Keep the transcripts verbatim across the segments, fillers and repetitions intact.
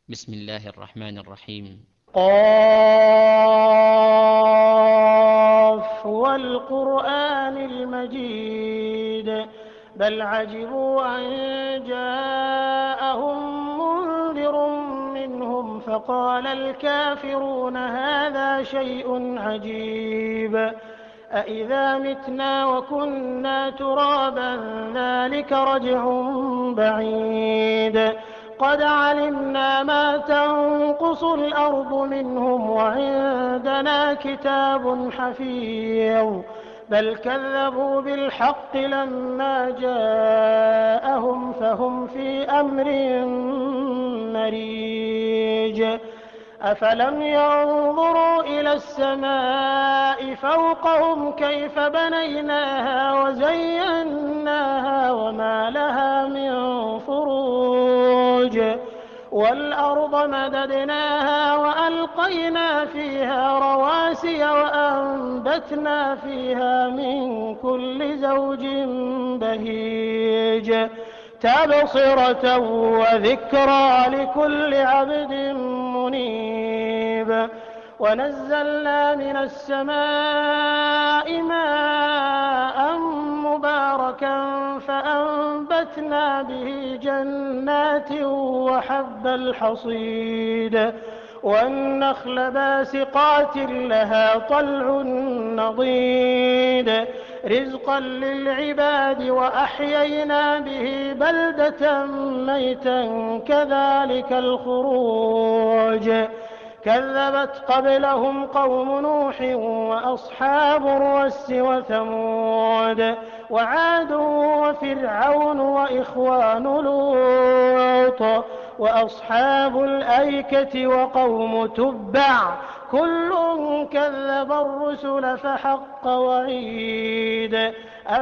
بسم الله الرحمن الرحيم. قاف والقرآن المجيد بل عجبوا أن جاءهم منذر منهم فقال الكافرون هذا شيء عجيب أإذا متنا وكنا ترابا ذلك رجع بعيد قد علمنا ما تنقص الأرض منهم وعندنا كتاب حفيظ بل كذبوا بالحق لما جاءهم فهم في أمر مريج أفلم ينظروا إلى السماء فوقهم كيف بنيناها وزيناها وما لها من فروج والأرض مددناها وألقينا فيها رواسي وأنبتنا فيها من كل زوج بهيج تبصرة وذكرى لكل عبد منيب ونزلنا من السماء ماء مباركا فأنبتنا به جنات وحب الحصيد والنخل باسقات لها طلع نضيد رزقا للعباد وأحيينا به بلدة ميتا كذلك الخروج كذبت قبلهم قوم نوح وأصحاب الرس وثمود وعاد وفرعون وإخوان لوط وأصحاب الأيكة وقوم تبع كل كذب الرسل فحق وعيد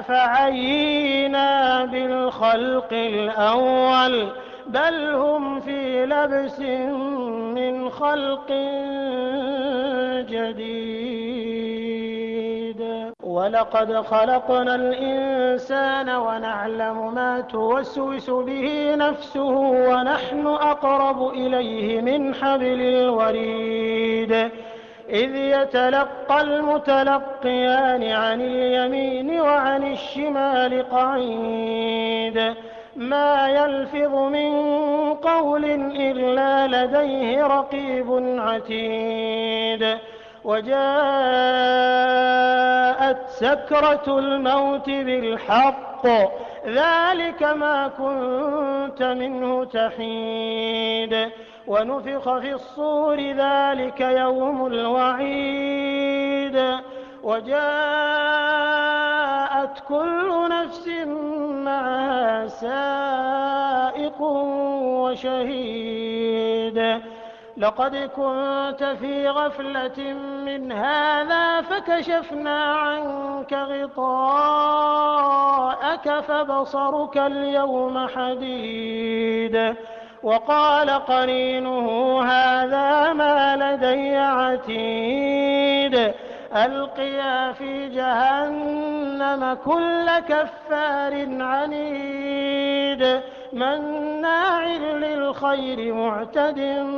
أفعينا بالخلق الأول بل هم في لبس من خلق جديد ولقد خلقنا الإنسان ونعلم ما توسوس به نفسه ونحن أقرب إليه من حبل الوريد إذ يتلقى المتلقيان عن اليمين وعن الشمال قعيد ما يلفظ من قول إلا لديه رقيب عتيد وجاءت سكرة الموت بالحق ذلك ما كنت منه تحيد ونفخ في الصور ذلك يوم الوعيد وجاءت كل نفس معها سائق وشهيد لقد كنت في غفلة من هذا فكشفنا عنك غطاءك فبصرك اليوم حديد وقال قرينه هذا ما لدي عتيد ألقيا في جهنم كل كفار عنيد مناع للخير معتد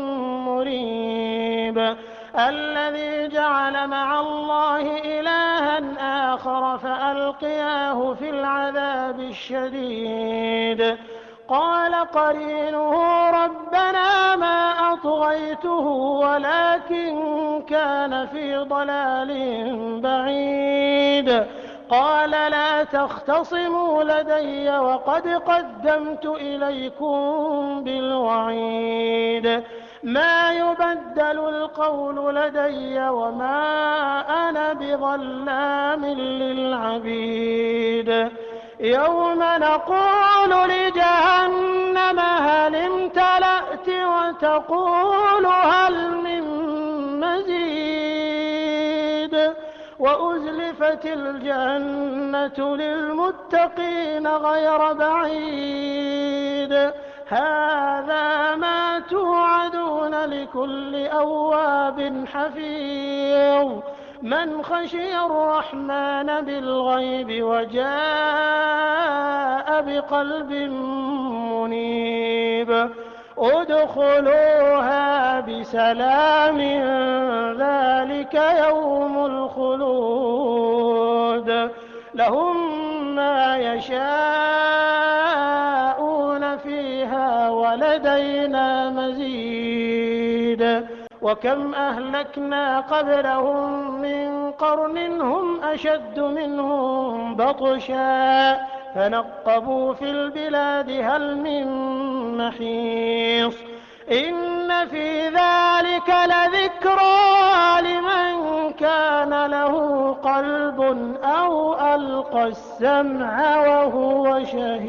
مريب الذي جعل مع الله إلها آخر فألقياه في العذاب الشديد قال قرينه ربنا ما أطغيته ولكن كان في ضلال بعيد قال لا تختصموا لدي وقد قدمت إليكم بالوعيد ما يبدل القول لدي وما أنا بظلام للعبيد يوم نقول لجهنم هل امتلأت وتقول هل من مزيد وأزلفت الجنة للمتقين غير بعيد هذا ما توعدون لكل أواب حفيظ من خشي الرحمن بالغيب وجاء بقلب منيب ادخلوها بسلام ذلك يوم الخلود لهم ما يشاءون فيها ولدينا مزيد وكم أهلكنا قبلهم من قرن هم أشد منهم بطشا فنقبوا في البلاد هل من محيص إن في ذلك لذكرى لمن كان له قلب أو ألقى السمع وهو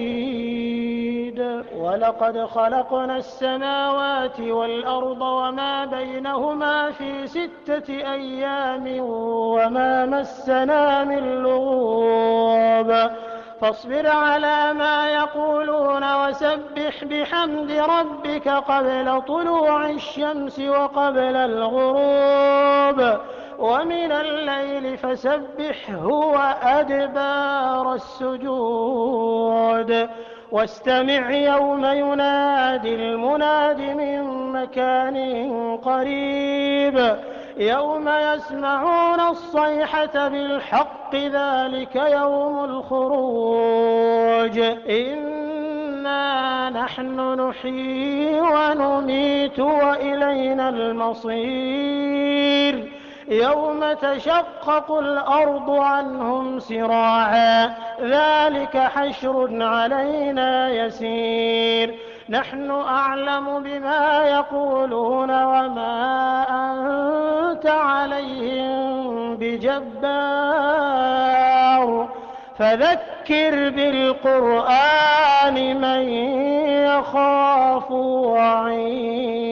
شهيد ولقد خلقنا السماوات والأرض وما بينهما في ستة أيام وما مسنا من لغوب فاصبر على ما يقولون وسبح بحمد ربك قبل طلوع الشمس وقبل الغروب ومن الليل فسبحه وأدبار السجود واستمع يوم ينادي المناد من مكان قريب يوم يسمعون الصيحة بالحق ذلك يوم الخروج إنا نحن نحيي ونميت وإلينا المصير يوم تشقق الأرض عنهم سراعا ذلك حشر علينا يسير نحن أعلم بما يقولون وما أنت عليهم بجبار فذكر بالقرآن من يخاف وعيد